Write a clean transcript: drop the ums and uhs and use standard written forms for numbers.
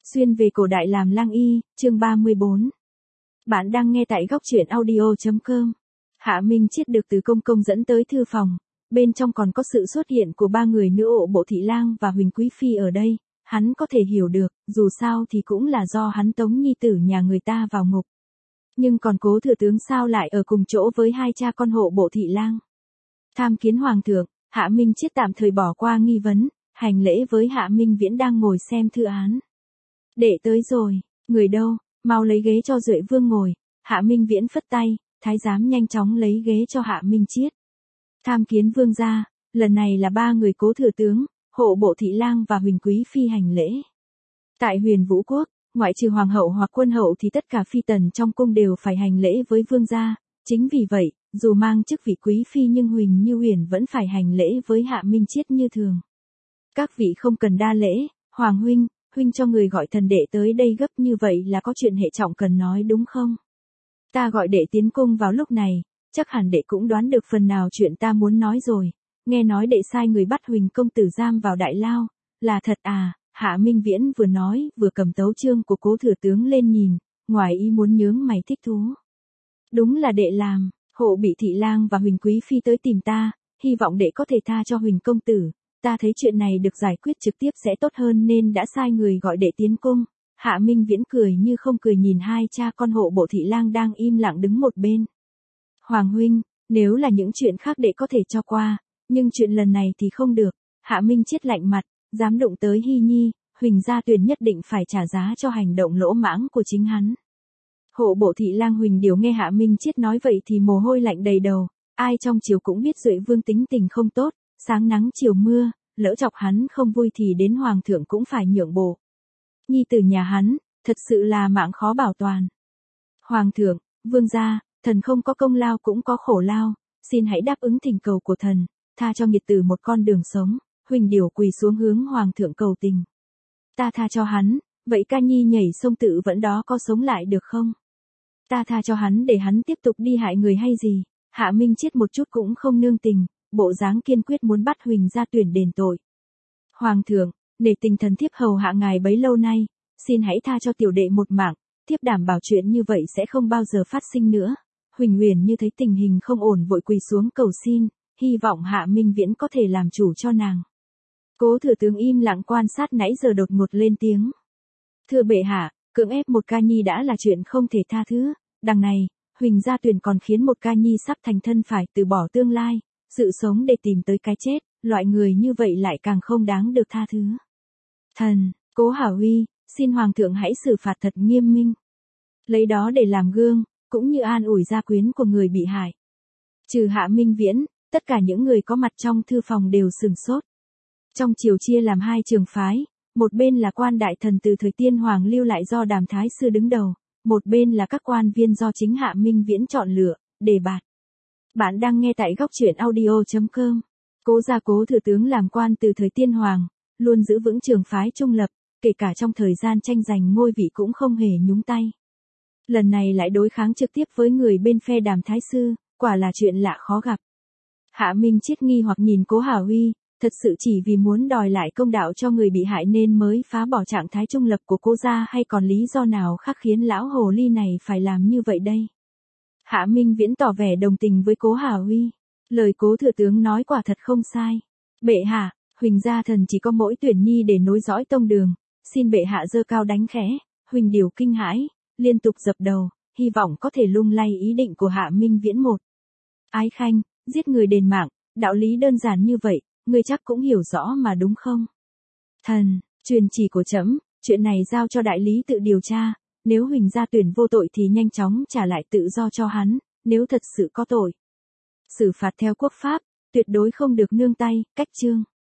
Xuyên về cổ đại làm lang y, chương 34. Bạn đang nghe tại góc truyện audio.com. Hạ Minh Chiết được Từ Công Công dẫn tới thư phòng, bên trong còn có sự xuất hiện của ba người nữ ộ bộ thị lang và Huỳnh Quý Phi ở đây, hắn có thể hiểu được, dù sao thì cũng là do hắn tống nhi tử nhà người ta vào ngục. Nhưng còn Cố thừa tướng sao lại ở cùng chỗ với hai cha con hộ bộ thị lang? Tham kiến hoàng thượng, Hạ Minh Chiết tạm thời bỏ qua nghi vấn, hành lễ với Hạ Minh Viễn đang ngồi xem thư án. Đệ tới rồi, người đâu, mau lấy ghế cho Duệ Vương ngồi. Hạ Minh Viễn phất tay, thái giám nhanh chóng lấy ghế cho Hạ Minh Chiết. Tham kiến vương gia, lần này là ba người Cố thừa tướng, hộ bộ thị lang và Huỳnh Quý Phi hành lễ. Tại Huyền Vũ Quốc, ngoại trừ hoàng hậu hoặc quân hậu thì tất cả phi tần trong cung đều phải hành lễ với vương gia. Chính vì vậy, dù mang chức vị quý phi nhưng Huỳnh Như Huyền vẫn phải hành lễ với Hạ Minh Chiết như thường. Các vị không cần đa lễ, hoàng huynh cho người gọi thần đệ tới đây gấp như vậy là có chuyện hệ trọng cần nói đúng không? Ta gọi đệ tiến cung vào lúc này, chắc hẳn đệ cũng đoán được phần nào chuyện ta muốn nói rồi. Nghe nói đệ sai người bắt Huỳnh công tử giam vào đại lao, là thật à? Hạ Minh Viễn vừa nói vừa cầm tấu chương của Cố thừa tướng lên nhìn, ngoài ý muốn nhướng mày thích thú. Đúng là đệ làm, hộ bị thị lang và Huỳnh Quý Phi tới tìm ta, hy vọng đệ có thể tha cho Huỳnh công tử. Ta thấy chuyện này được giải quyết trực tiếp sẽ tốt hơn nên đã sai người gọi đệ tiến cung. Hạ Minh Viễn cười như không cười nhìn hai cha con hộ bộ thị lang đang im lặng đứng một bên. Hoàng huynh, nếu là những chuyện khác đệ có thể cho qua, nhưng chuyện lần này thì không được. Hạ Minh Chiết lạnh mặt, dám đụng tới Hy Nhi, Huỳnh gia Tuyền nhất định phải trả giá cho hành động lỗ mãng của chính hắn. Hộ bộ thị lang Huỳnh Điều nghe Hạ Minh Chiết nói vậy thì mồ hôi lạnh đầy đầu, ai trong triều cũng biết Duệ Vương tính tình không tốt, sáng nắng chiều mưa, lỡ chọc hắn không vui thì đến hoàng thượng cũng phải nhượng bộ. Nhi tử nhà hắn, thật sự là mạng khó bảo toàn. Hoàng thượng, vương gia, thần không có công lao cũng có khổ lao, xin hãy đáp ứng thỉnh cầu của thần, tha cho nghiệt tử một con đường sống. Huỳnh Điều quỳ xuống hướng hoàng thượng cầu tình. Ta tha cho hắn, vậy ca nhi nhảy sông tự vẫn đó có sống lại được không? Ta tha cho hắn để hắn tiếp tục đi hại người hay gì? Hạ Minh Chiết một chút cũng không nương tình, bộ dáng kiên quyết muốn bắt Huỳnh gia Tuyển đền tội. Hoàng thượng, nể tình thần thiếp hầu hạ ngài bấy lâu nay, xin hãy tha cho tiểu đệ một mạng, thiếp đảm bảo chuyện như vậy sẽ không bao giờ phát sinh nữa. Huỳnh Huyền như thấy tình hình không ổn vội quỳ xuống cầu xin, hy vọng Hạ Minh Viễn có thể làm chủ cho nàng. Cố thừa tướng im lặng quan sát nãy giờ đột ngột lên tiếng. Thưa bệ hạ, cưỡng ép một ca nhi đã là chuyện không thể tha thứ, đằng này, Huỳnh gia Tuyển còn khiến một ca nhi sắp thành thân phải từ bỏ tương lai, sự sống để tìm tới cái chết, loại người như vậy lại càng không đáng được tha thứ. Thần, Cố Hảo Huy, xin hoàng thượng hãy xử phạt thật nghiêm minh. Lấy đó để làm gương, cũng như an ủi gia quyến của người bị hại. Trừ Hạ Minh Viễn, tất cả những người có mặt trong thư phòng đều sửng sốt. Trong triều chia làm hai trường phái, một bên là quan đại thần từ thời Tiên Hoàng lưu lại do Đàm Thái Sư đứng đầu, một bên là các quan viên do chính Hạ Minh Viễn chọn lựa, đề bạt. Bạn đang nghe tại góc truyện audio.com. Cố gia Cố thừa tướng làm quan từ thời Tiên Hoàng, luôn giữ vững trường phái trung lập, kể cả trong thời gian tranh giành ngôi vị cũng không hề nhúng tay. Lần này lại đối kháng trực tiếp với người bên phe Đàm Thái Sư, quả là chuyện lạ khó gặp. Hạ Minh Chiết nghi hoặc nhìn Cố Hảo Huy, thật sự chỉ vì muốn đòi lại công đạo cho người bị hại nên mới phá bỏ trạng thái trung lập của Cố gia hay còn lý do nào khác khiến lão hồ ly này phải làm như vậy đây? Hạ Minh Viễn tỏ vẻ đồng tình với Cố Hảo Huy. Lời Cố thừa tướng nói quả thật không sai. Bệ hạ, Huỳnh gia thần chỉ có mỗi Tuyển nhi để nối dõi tông đường, xin bệ hạ giơ cao đánh khẽ. Huỳnh Điều kinh hãi, liên tục dập đầu, hy vọng có thể lung lay ý định của Hạ Minh Viễn một. Ái khanh, giết người đền mạng, đạo lý đơn giản như vậy, ngươi chắc cũng hiểu rõ mà đúng không? Thần, truyền chỉ của trẫm, chuyện này giao cho đại lý tự điều tra, nếu Huỳnh gia Tuyển vô tội thì nhanh chóng trả lại tự do cho hắn, nếu thật sự có tội, xử phạt theo quốc pháp, tuyệt đối không được nương tay. Cách chương.